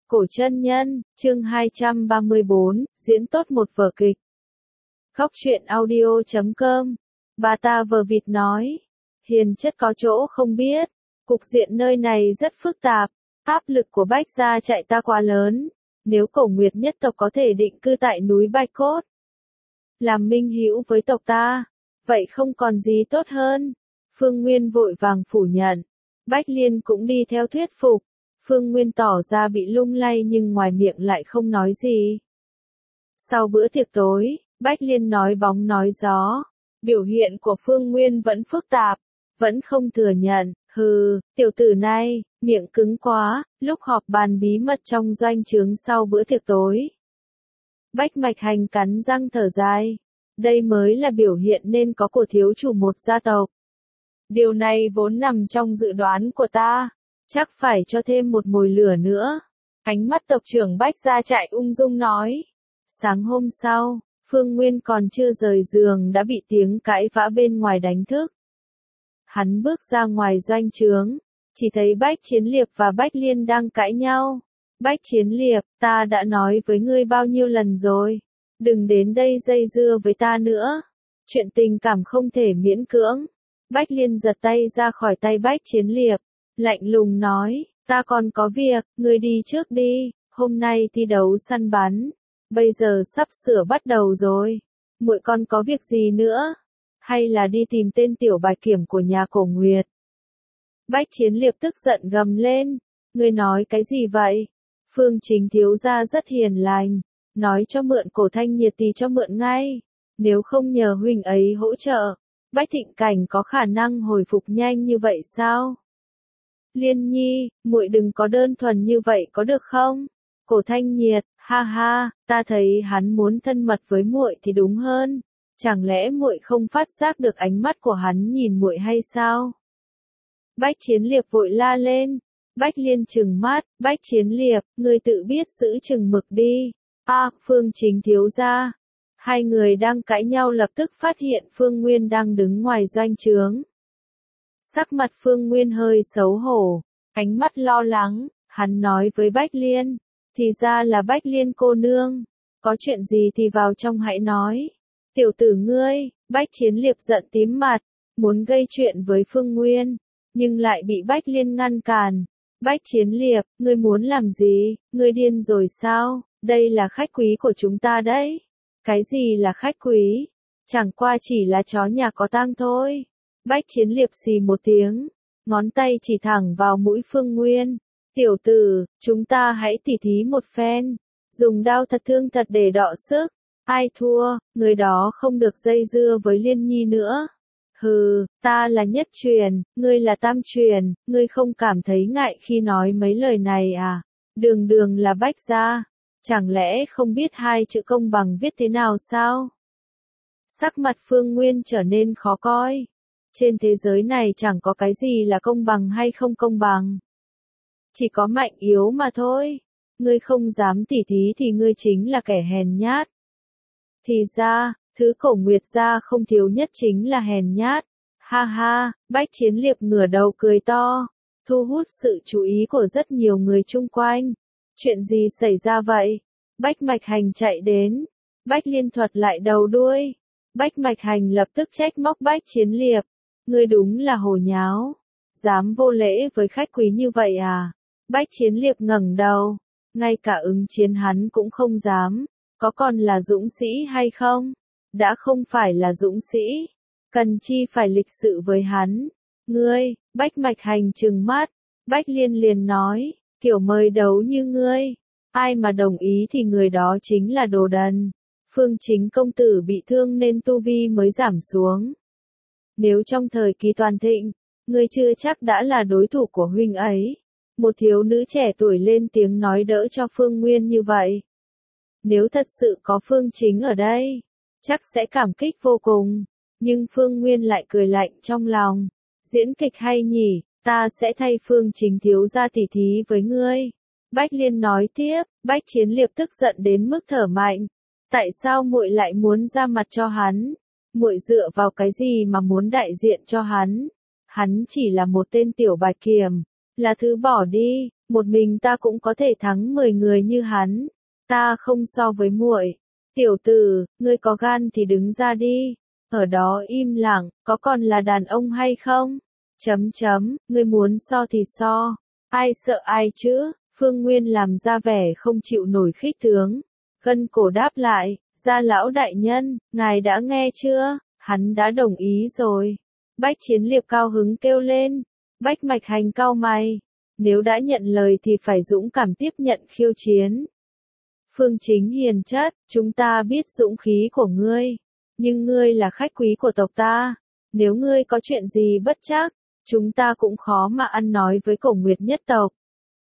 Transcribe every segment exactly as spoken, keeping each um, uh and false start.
Cổ chân nhân, chương hai trăm ba mươi bốn, diễn tốt một vở kịch. Khóc chuyện audio chấm com. Bà ta vờ vịt nói. Hiền chất có chỗ không biết. Cục diện nơi này rất phức tạp. Áp lực của Bách gia chạy ta quá lớn. Nếu Cổ Nguyệt nhất tộc có thể định cư tại núi Bạch Cốt, làm minh hữu với tộc ta, vậy không còn gì tốt hơn. Phương Nguyên vội vàng phủ nhận. Bách Liên cũng đi theo thuyết phục. Phương Nguyên tỏ ra bị lung lay nhưng ngoài miệng lại không nói gì. Sau bữa tiệc tối, Bách Liên nói bóng nói gió. Biểu hiện của Phương Nguyên vẫn phức tạp, vẫn không thừa nhận. Hừ, tiểu tử này, miệng cứng quá. Lúc họp bàn bí mật trong doanh trướng sau bữa tiệc tối, Bách Mạch Hành cắn răng thở dài. Đây mới là biểu hiện nên có của thiếu chủ một gia tộc. Điều này vốn nằm trong dự đoán của ta. Chắc phải cho thêm một mồi lửa nữa. Ánh mắt tộc trưởng Bách gia chạy ung dung nói. Sáng hôm sau, Phương Nguyên còn chưa rời giường đã bị tiếng cãi vã bên ngoài đánh thức. Hắn bước ra ngoài doanh trướng, chỉ thấy Bách Chiến Liệp và Bách Liên đang cãi nhau. Bách Chiến Liệp, ta đã nói với ngươi bao nhiêu lần rồi, đừng đến đây dây dưa với ta nữa. Chuyện tình cảm không thể miễn cưỡng. Bách Liên giật tay ra khỏi tay Bách Chiến Liệp, lạnh lùng nói, ta còn có việc, ngươi đi trước đi, hôm nay thi đấu săn bắn, bây giờ sắp sửa bắt đầu rồi, muội còn có việc gì nữa, hay là đi tìm tên tiểu bạch kiểm của nhà Cổ Nguyệt. Bách Chiến Liệp tức giận gầm lên, ngươi nói cái gì vậy? Phương Chính thiếu gia rất hiền lành, nói cho mượn Cổ Thanh Nhiệt thì cho mượn ngay, nếu không nhờ huynh ấy hỗ trợ, Bách Thịnh Cảnh có khả năng hồi phục nhanh như vậy sao? Liên Nhi, muội đừng có đơn thuần như vậy có được không? Cổ Thanh Nhiệt, ha ha, ta thấy hắn muốn thân mật với muội thì đúng hơn. Chẳng lẽ muội không phát giác được ánh mắt của hắn nhìn muội hay sao? Bách Chiến Liệp vội la lên. Bách Liên trừng mắt, Bách Chiến Liệp, ngươi tự biết giữ chừng mực đi. A, à, Phương Chính thiếu gia. Hai người đang cãi nhau lập tức phát hiện Phương Nguyên đang đứng ngoài doanh trướng. Sắc mặt Phương Nguyên hơi xấu hổ, ánh mắt lo lắng, hắn nói với Bách Liên, thì ra là Bách Liên cô nương, có chuyện gì thì vào trong hãy nói. Tiểu tử ngươi, Bách Chiến Liệp giận tím mặt, muốn gây chuyện với Phương Nguyên, nhưng lại bị Bách Liên ngăn cản. Bách Chiến Liệp, ngươi muốn làm gì, ngươi điên rồi sao, đây là khách quý của chúng ta đấy. Cái gì là khách quý, chẳng qua chỉ là chó nhà có tang thôi. Bách Chiến Liệp xì một tiếng, ngón tay chỉ thẳng vào mũi Phương Nguyên. Tiểu tử, chúng ta hãy tỉ thí một phen, dùng đao thật thương thật để đọ sức. Ai thua, người đó không được dây dưa với Liên Nhi nữa. Hừ, ta là nhất truyền, ngươi là tam truyền, ngươi không cảm thấy ngại khi nói mấy lời này à? Đường đường là Bách gia, chẳng lẽ không biết hai chữ công bằng viết thế nào sao? Sắc mặt Phương Nguyên trở nên khó coi. Trên thế giới này chẳng có cái gì là công bằng hay không công bằng. Chỉ có mạnh yếu mà thôi. Ngươi không dám tỉ thí thì ngươi chính là kẻ hèn nhát. Thì ra, thứ Cổ Nguyệt gia không thiếu nhất chính là hèn nhát. Ha ha, Bách Chiến Liệp ngửa đầu cười to, thu hút sự chú ý của rất nhiều người chung quanh. Chuyện gì xảy ra vậy? Bách Mạch Hành chạy đến. Bách Liên thuật lại đầu đuôi. Bách Mạch Hành lập tức trách móc Bách Chiến Liệp. Ngươi đúng là hồ nháo. Dám vô lễ với khách quý như vậy à? Bách Chiến Liệp ngẩng đầu. Ngay cả ứng chiến hắn cũng không dám. Có còn là dũng sĩ hay không? Đã không phải là dũng sĩ. Cần chi phải lịch sự với hắn. Ngươi, Bách Mạch Hành trừng mắt. Bách Liên liền nói. Kiểu mời đấu như ngươi. Ai mà đồng ý thì người đó chính là đồ đần. Phương Chính công tử bị thương nên tu vi mới giảm xuống. Nếu trong thời kỳ toàn thịnh, ngươi chưa chắc đã là đối thủ của huynh ấy. Một thiếu nữ trẻ tuổi lên tiếng nói đỡ cho Phương Nguyên như vậy. Nếu thật sự có Phương Chính ở đây, chắc sẽ cảm kích vô cùng. Nhưng Phương Nguyên lại cười lạnh trong lòng. Diễn kịch hay nhỉ, ta sẽ thay Phương Chính thiếu gia tỉ thí với ngươi. Bách Liên nói tiếp, Bách Chiến Liệp tức giận đến mức thở mạnh. Tại sao muội lại muốn ra mặt cho hắn? Muội dựa vào cái gì mà muốn đại diện cho hắn? Hắn chỉ là một tên tiểu bạch kiểm, là thứ bỏ đi, một mình ta cũng có thể thắng mười người như hắn. Ta không so với muội. Tiểu tử, ngươi có gan thì đứng ra đi. Ở đó im lặng, có còn là đàn ông hay không? Chấm chấm, ngươi muốn so thì so. Ai sợ ai chứ? Phương Nguyên làm ra vẻ không chịu nổi khích tướng. Gân cổ đáp lại, Gia lão đại nhân, ngài đã nghe chưa? Hắn đã đồng ý rồi. Bách Chiến Liệp cao hứng kêu lên. Bách Mạch Hành cau mày. Nếu đã nhận lời thì phải dũng cảm tiếp nhận khiêu chiến. Phương Chính hiền chất, chúng ta biết dũng khí của ngươi. Nhưng ngươi là khách quý của tộc ta. Nếu ngươi có chuyện gì bất trắc, chúng ta cũng khó mà ăn nói với Cổ Nguyệt nhất tộc.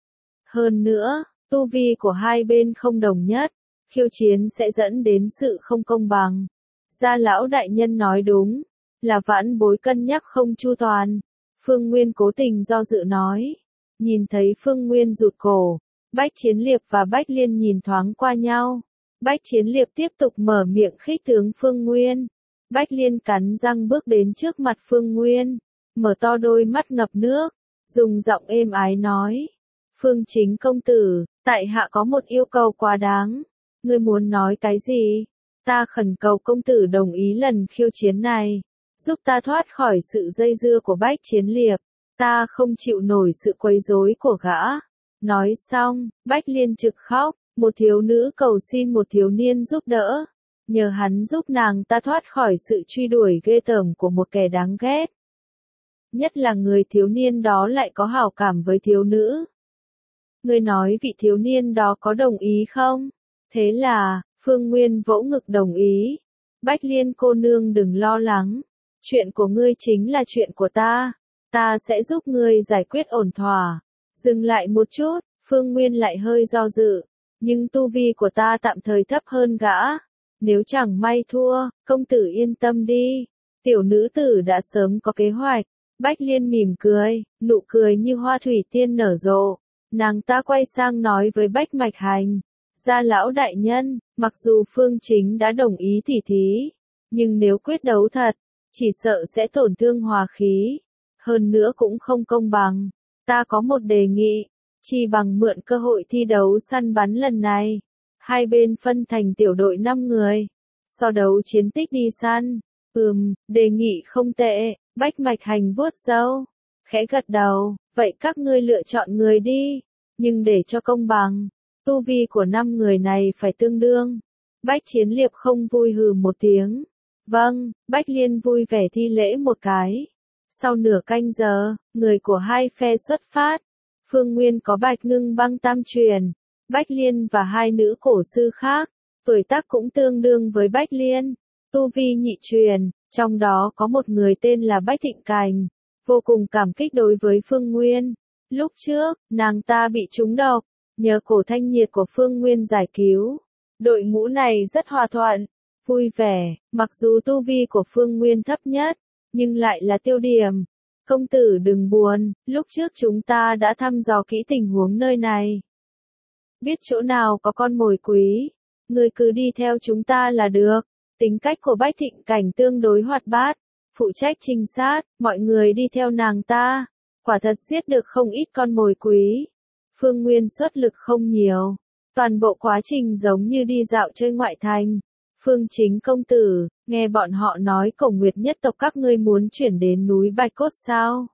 Hơn nữa, tu vi của hai bên không đồng nhất, khiêu chiến sẽ dẫn đến sự không công bằng. Gia lão đại nhân nói đúng, là vãn bối cân nhắc không chu toàn. Phương Nguyên cố tình do dự nói. Nhìn thấy Phương Nguyên rụt cổ, Bách Chiến Liệp và Bách Liên nhìn thoáng qua nhau. Bách Chiến Liệp tiếp tục mở miệng khích tướng Phương Nguyên. Bách Liên cắn răng bước đến trước mặt Phương Nguyên, mở to đôi mắt ngập nước, dùng giọng êm ái nói. Phương Chính công tử, tại hạ có một yêu cầu quá đáng. Ngươi muốn nói cái gì? Ta khẩn cầu công tử đồng ý lần khiêu chiến này, giúp ta thoát khỏi sự dây dưa của Bách Chiến Liệp. Ta không chịu nổi sự quấy rối của gã. Nói xong, Bách Liên trực khóc, một thiếu nữ cầu xin một thiếu niên giúp đỡ. Nhờ hắn giúp nàng ta thoát khỏi sự truy đuổi ghê tởm của một kẻ đáng ghét. Nhất là người thiếu niên đó lại có hảo cảm với thiếu nữ. Ngươi nói vị thiếu niên đó có đồng ý không? Thế là, Phương Nguyên vỗ ngực đồng ý. Bách Liên cô nương đừng lo lắng. Chuyện của ngươi chính là chuyện của ta. Ta sẽ giúp ngươi giải quyết ổn thỏa. Dừng lại một chút, Phương Nguyên lại hơi do dự. Nhưng tu vi của ta tạm thời thấp hơn gã. Nếu chẳng may thua, công tử yên tâm đi. Tiểu nữ tử đã sớm có kế hoạch. Bách Liên mỉm cười, nụ cười như hoa thủy tiên nở rộ. Nàng ta quay sang nói với Bách Mạch Hành. Gia lão đại nhân, mặc dù Phương Chính đã đồng ý tỉ thí, nhưng nếu quyết đấu thật, chỉ sợ sẽ tổn thương hòa khí. Hơn nữa cũng không công bằng. Ta có một đề nghị, chỉ bằng mượn cơ hội thi đấu săn bắn lần này. Hai bên phân thành tiểu đội năm người, so đấu chiến tích đi săn. Ừm, đề nghị không tệ. Bách Mạch Hành vuốt râu, khẽ gật đầu, vậy các ngươi lựa chọn người đi, nhưng để cho công bằng, tu vi của năm người này phải tương đương. Bách Chiến Liệp không vui hừ một tiếng. Vâng, Bách Liên vui vẻ thi lễ một cái. Sau nửa canh giờ, người của hai phe xuất phát. Phương Nguyên có Bạch Ngưng Băng tam truyền, Bách Liên và hai nữ cổ sư khác, tuổi tác cũng tương đương với Bách Liên, tu vi nhị truyền. Trong đó có một người tên là Bách Thịnh Cành, vô cùng cảm kích đối với Phương Nguyên. Lúc trước, nàng ta bị trúng độc, nhờ cổ thanh nhiệt của Phương Nguyên giải cứu. Đội ngũ này rất hòa thuận, vui vẻ, mặc dù tu vi của Phương Nguyên thấp nhất, nhưng lại là tiêu điểm. Công tử đừng buồn, lúc trước chúng ta đã thăm dò kỹ tình huống nơi này. Biết chỗ nào có con mồi quý, người cứ đi theo chúng ta là được. Tính cách của Bách Thịnh Cảnh tương đối hoạt bát, phụ trách trinh sát, mọi người đi theo nàng ta, quả thật giết được không ít con mồi quý. Phương Nguyên xuất lực không nhiều, toàn bộ quá trình giống như đi dạo chơi ngoại thành. Phương Chính công tử, nghe bọn họ nói Cổ Nguyệt nhất tộc các ngươi muốn chuyển đến núi Bạch Cốt sao?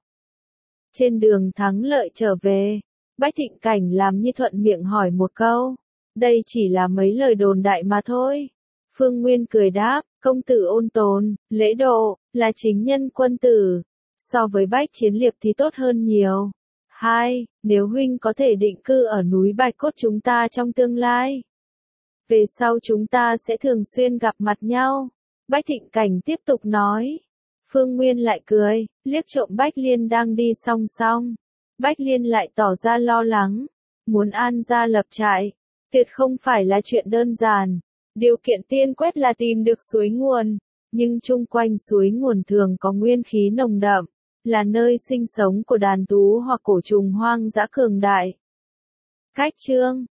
Trên đường thắng lợi trở về, Bách Thịnh Cảnh làm như thuận miệng hỏi một câu, đây chỉ là mấy lời đồn đại mà thôi. Phương Nguyên cười đáp, công tử ôn tồn, lễ độ, là chính nhân quân tử. So với Bách Chiến Liệp thì tốt hơn nhiều. Hai, nếu huynh có thể định cư ở núi Bạch Cốt chúng ta trong tương lai, về sau chúng ta sẽ thường xuyên gặp mặt nhau. Bách Thịnh Cảnh tiếp tục nói. Phương Nguyên lại cười, liếc trộm Bách Liên đang đi song song. Bách Liên lại tỏ ra lo lắng, muốn an gia lập trại, tuyệt không phải là chuyện đơn giản. Điều kiện tiên quyết là tìm được suối nguồn, nhưng chung quanh suối nguồn thường có nguyên khí nồng đậm, là nơi sinh sống của đàn thú hoặc cổ trùng hoang dã cường đại. Cách chương